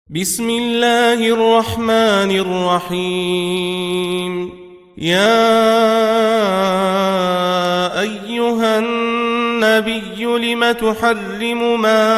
بسم الله الرحمن الرحيم. يا أيها النبي لم تحرم ما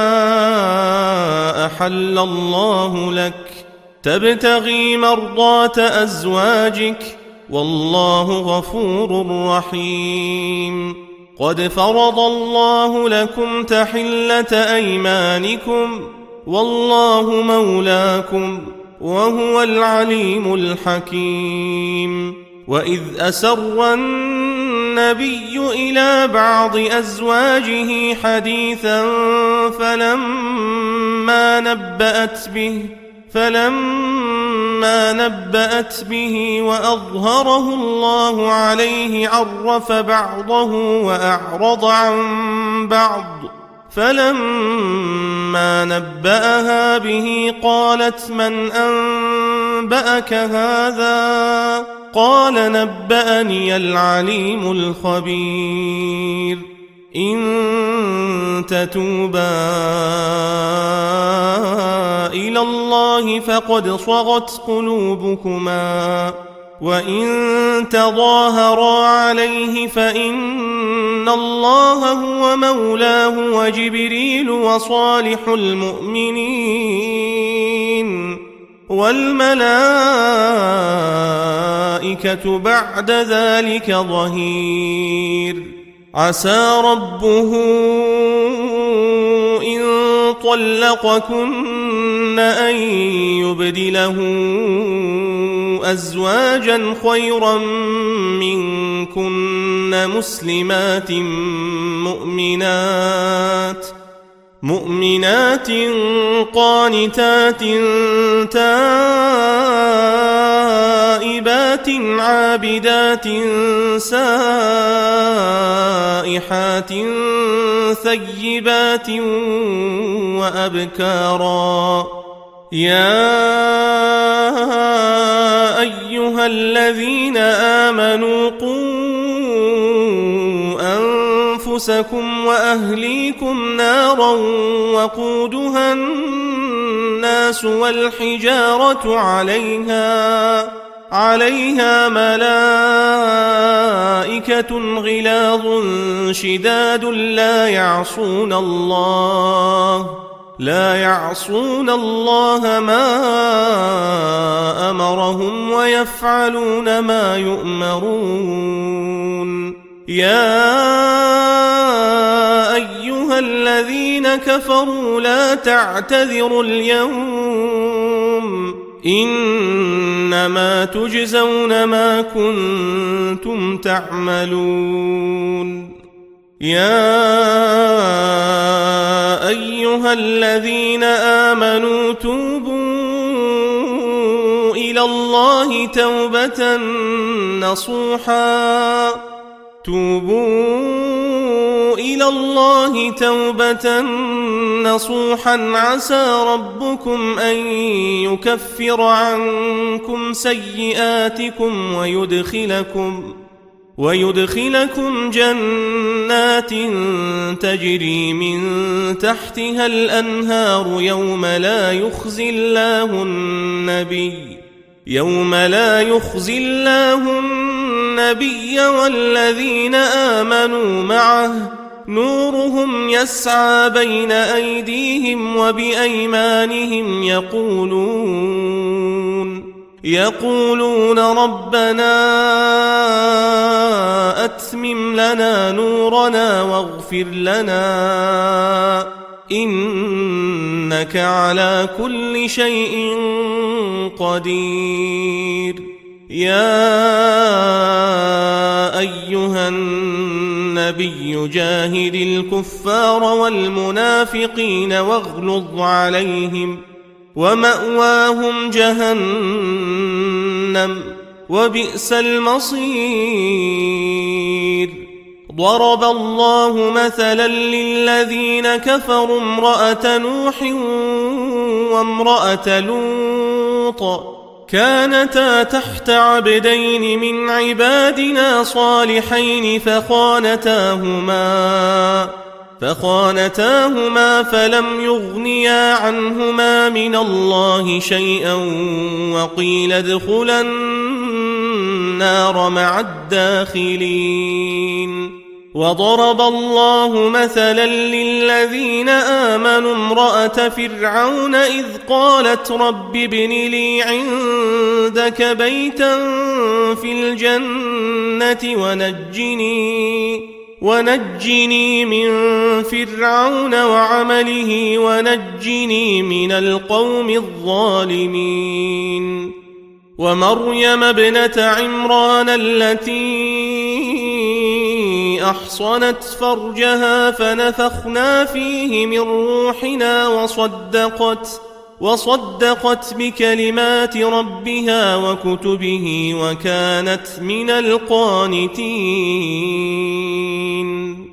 أحل الله لك تبتغي مرضات أزواجك والله غفور رحيم. قد فرض الله لكم تحلة أيمانكم والله مولاكم وهو العليم الحكيم. وإذ أسر النبي إلى بعض أزواجه حديثا فلما نبأت به وأظهره الله عليه عرف بعضه وأعرض عن بعض، فلما نبأها به قالت من أنبأك هذا؟ قال نبأني العليم الخبير. إن تتوبا إلى الله فقد صغت قلوبكما، وإن تظاهرا عليه فإن الله هو مولاه وجبريل وصالح المؤمنين والملائكة بعد ذلك ظهير. عسى ربه إن طلقكن أن يبدله أزواجا خيرا منكن مؤمنات قانتات تائبات عابدات سائحات ثيبات وأبكارا. يا أيها الذين آمنوا قوا أنفسكم وأهليكم نارا وقودها الناس والحجارة عليها ملائكة غلاظ شداد لا يعصون الله ما أمرهم ويفعلون ما يؤمرون. يا أيها الذين كفروا لا تعتذروا اليوم إنما تجزون ما كنتم تعملون. يا أيها الذين آمنوا توبوا إلى الله توبة نصوحا عسى ربكم أن يكفر عنكم سيئاتكم ويدخلكم جنات تجري من تحتها الأنهار يوم لا يخزي الله النبي والذين آمنوا معه نورهم يسعى بين أيديهم وبأيمانهم يقولون ربنا أتمم لنا نورنا واغفر لنا إنك على كل شيء قدير. يا أيها النبي جاهد الكفار والمنافقين واغلظ عليهم ومأواهم جهنم وبئس المصير. ضرب الله مثلا للذين كفروا امرأة نوح وامرأة لوط كانتا تحت عبدين من عبادنا صالحين فخانتاهما فلم يغنيا عنهما من الله شيئا وقيل ادخلا النار مع الداخلين. وضرب الله مثلا للذين آمنوا امرأة فرعون إذ قالت رب ابن لي عندك بيتا في الجنة ونجني من فرعون وعمله ونجني من القوم الظالمين. ومريم ابنة عمران التي أحصنت فرجها فنفخنا فيه من روحنا وصدقت بكلمات ربها وكتبه وكانت من القانتين.